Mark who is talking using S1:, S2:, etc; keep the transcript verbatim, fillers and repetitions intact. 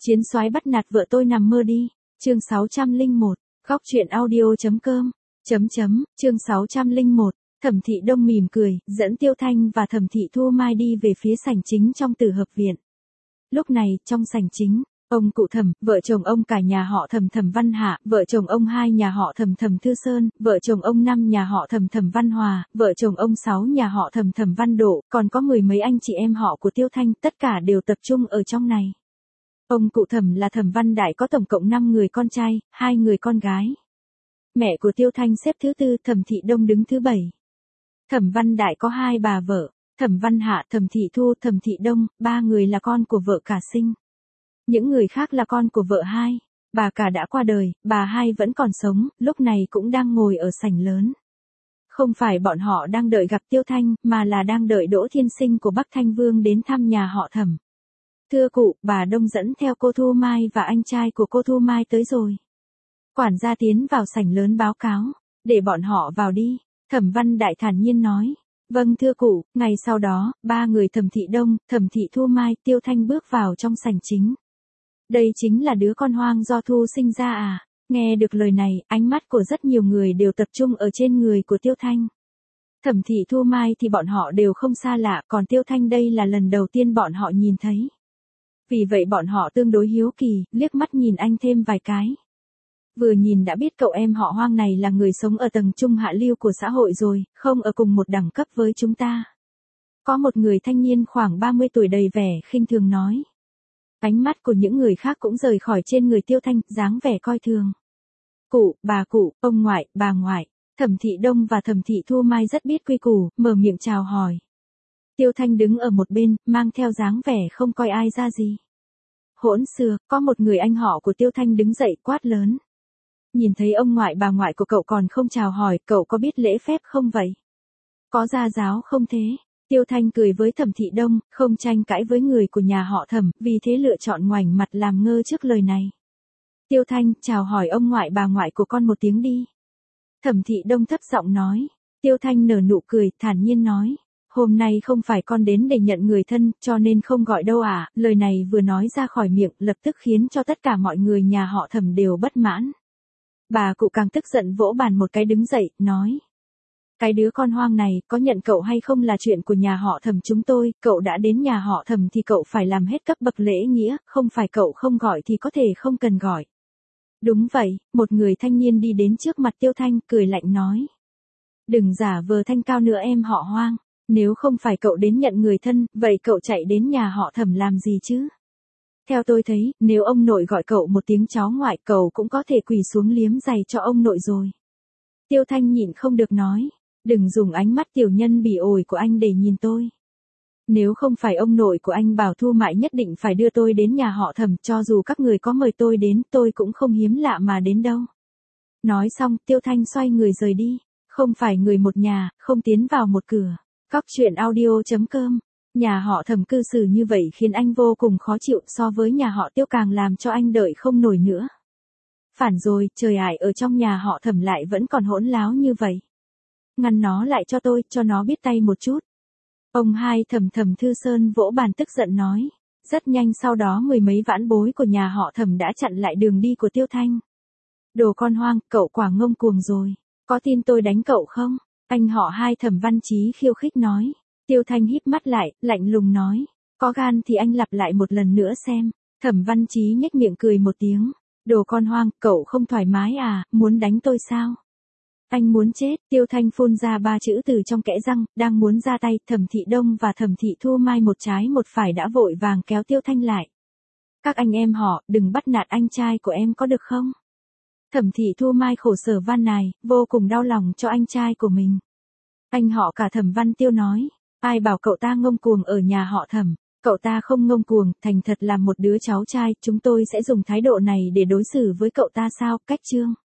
S1: Chiến soái bắt nạt vợ tôi nằm mơ đi. Chương sáu trăm lẻ một. Góc truyện audio.com. Chấm chấm, chương sáu trăm lẻ một. Thẩm Thị Đông mỉm cười, dẫn Tiêu Thanh và Thẩm Thị Thu Mai đi về phía sảnh chính trong Tử Hợp viện. Lúc này, trong sảnh chính, ông cụ Thẩm, vợ chồng ông cả nhà họ Thẩm Thẩm Văn Hạ, vợ chồng ông hai nhà họ Thẩm Thẩm Thư Sơn, vợ chồng ông năm nhà họ Thẩm Thẩm Văn Hòa, vợ chồng ông sáu nhà họ Thẩm Thẩm Văn Độ, còn có mười mấy anh chị em họ của Tiêu Thanh, tất cả đều tập trung ở trong này. Ông cụ Thẩm là Thẩm Văn Đại có tổng cộng năm người con trai, hai người con gái. Mẹ của Tiêu Thanh xếp thứ tư, Thẩm Thị Đông đứng thứ bảy. Thẩm Văn Đại có hai bà vợ, Thẩm Văn Hạ, Thẩm Thị Thu, Thẩm Thị Đông, ba người là con của vợ cả sinh. Những người khác là con của vợ hai, bà cả đã qua đời, bà hai vẫn còn sống, lúc này cũng đang ngồi ở sảnh lớn. Không phải bọn họ đang đợi gặp Tiêu Thanh, mà là đang đợi Đỗ Thiên Sinh của Bắc Thanh Vương đến thăm nhà họ Thẩm. Thưa cụ, bà Đông dẫn theo cô Thu Mai và anh trai của cô Thu Mai tới rồi. Quản gia tiến vào sảnh lớn báo cáo, để bọn họ vào đi. Thẩm Văn Đại thản nhiên nói. Vâng thưa cụ. Ngày sau đó, ba người Thẩm Thị Đông, Thẩm Thị Thu Mai, Tiêu Thanh bước vào trong sảnh chính. Đây chính là đứa con hoang do Thu sinh ra à? Nghe được lời này, ánh mắt của rất nhiều người đều tập trung ở trên người của Tiêu Thanh. Thẩm Thị Thu Mai thì bọn họ đều không xa lạ, còn Tiêu Thanh đây là lần đầu tiên bọn họ nhìn thấy. Vì vậy bọn họ tương đối hiếu kỳ, liếc mắt nhìn anh thêm vài cái. Vừa nhìn đã biết cậu em họ Hoang này là người sống ở tầng trung hạ lưu của xã hội rồi, không ở cùng một đẳng cấp với chúng ta. Có một người thanh niên khoảng ba mươi tuổi đầy vẻ khinh thường nói. Ánh mắt của những người khác cũng rời khỏi trên người Tiêu Thanh, dáng vẻ coi thường. Cụ, bà cụ, ông ngoại, bà ngoại, Thẩm Thị Đông và Thẩm Thị Thu Mai rất biết quy củ, mở miệng chào hỏi. Tiêu Thanh đứng ở một bên, mang theo dáng vẻ không coi ai ra gì. Hỗn xược, có một người anh họ của Tiêu Thanh đứng dậy quát lớn. Nhìn thấy ông ngoại bà ngoại của cậu còn không chào hỏi, cậu có biết lễ phép không vậy? Có gia giáo không thế? Tiêu Thanh cười với Thẩm Thị Đông, không tranh cãi với người của nhà họ Thẩm, vì thế lựa chọn ngoảnh mặt làm ngơ trước lời này. Tiêu Thanh, chào hỏi ông ngoại bà ngoại của con một tiếng đi. Thẩm Thị Đông thấp giọng nói. Tiêu Thanh nở nụ cười, thản nhiên nói. Hôm nay không phải con đến để nhận người thân, cho nên không gọi đâu à, lời này vừa nói ra khỏi miệng, lập tức khiến cho tất cả mọi người nhà họ Thẩm đều bất mãn. Bà cụ càng tức giận vỗ bàn một cái đứng dậy, nói. Cái đứa con hoang này, có nhận cậu hay không là chuyện của nhà họ Thẩm chúng tôi, cậu đã đến nhà họ Thẩm thì cậu phải làm hết cấp bậc lễ nghĩa, không phải cậu không gọi thì có thể không cần gọi. Đúng vậy, một người thanh niên đi đến trước mặt Tiêu Thanh, cười lạnh nói. Đừng giả vờ thanh cao nữa em họ Hoang, nếu không phải cậu đến nhận người thân, vậy cậu chạy đến nhà họ Thẩm làm gì chứ? Theo tôi thấy, nếu ông nội gọi cậu một tiếng cháu ngoại, cậu cũng có thể quỳ xuống liếm giày cho ông nội rồi. Tiêu Thanh nhịn không được nói. Đừng dùng ánh mắt tiểu nhân bỉ ổi của anh để nhìn tôi. Nếu không phải ông nội của anh bảo Thu Mại nhất định phải đưa tôi đến nhà họ Thẩm, cho dù các người có mời tôi đến, tôi cũng không hiếm lạ mà đến đâu. Nói xong, Tiêu Thanh xoay người rời đi. Không phải người một nhà, không tiến vào một cửa. Góc truyện audio.com. Nhà họ Thẩm cư xử như vậy khiến anh vô cùng khó chịu, so với nhà họ Tiêu càng làm cho anh đợi không nổi nữa. Phản rồi, trời ải, ở trong nhà họ Thẩm lại vẫn còn hỗn láo như vậy. Ngăn nó lại cho tôi, cho nó biết tay một chút. Ông hai Thẩm Thẩm Thư Sơn vỗ bàn tức giận nói. Rất nhanh sau đó mười mấy vãn bối của nhà họ Thẩm đã chặn lại đường đi của Tiêu Thanh. Đồ con hoang, cậu quả ngông cuồng rồi. Có tin tôi đánh cậu không? Anh họ hai Thẩm Văn Chí khiêu khích nói. Tiêu Thanh híp mắt lại, lạnh lùng nói. Có gan thì anh lặp lại một lần nữa xem. Thẩm Văn Chí nhếch miệng cười một tiếng. Đồ con hoang, cậu không thoải mái à, muốn đánh tôi sao? Anh muốn chết. Tiêu Thanh phun ra ba chữ từ trong kẽ răng, đang muốn ra tay, Thẩm Thị Đông và Thẩm Thị Thu Mai một trái một phải đã vội vàng kéo Tiêu Thanh lại. Các anh em họ, đừng bắt nạt anh trai của em có được không? Thẩm Thị Thu Mai khổ sở van nài, vô cùng đau lòng cho anh trai của mình. Anh họ cả Thẩm Văn Tiêu nói. Ai bảo cậu ta ngông cuồng ở nhà họ Thẩm? Cậu ta không ngông cuồng, thành thật là một đứa cháu trai, chúng tôi sẽ dùng thái độ này để đối xử với cậu ta sao? Cách chương.